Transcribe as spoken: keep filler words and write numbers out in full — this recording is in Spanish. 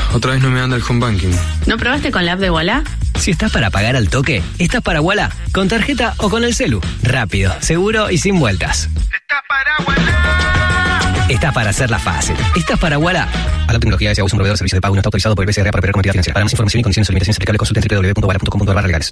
otra vez no me anda el home banking. ¿No probaste con la app de Ualá? Si estás para pagar al toque, estás para Ualá, con tarjeta o con el celu. Rápido, seguro y sin vueltas. ¡Estás para Ualá! Estás para hacerla fácil. Estás para Ualá. A la tecnología S A U es un proveedor de servicios de pago y no está autorizado por el B C R para operar con entidades financieras. Para más información y condiciones o limitaciones aplicables, consulta en doble u doble u doble u punto uala punto com punto a r legales.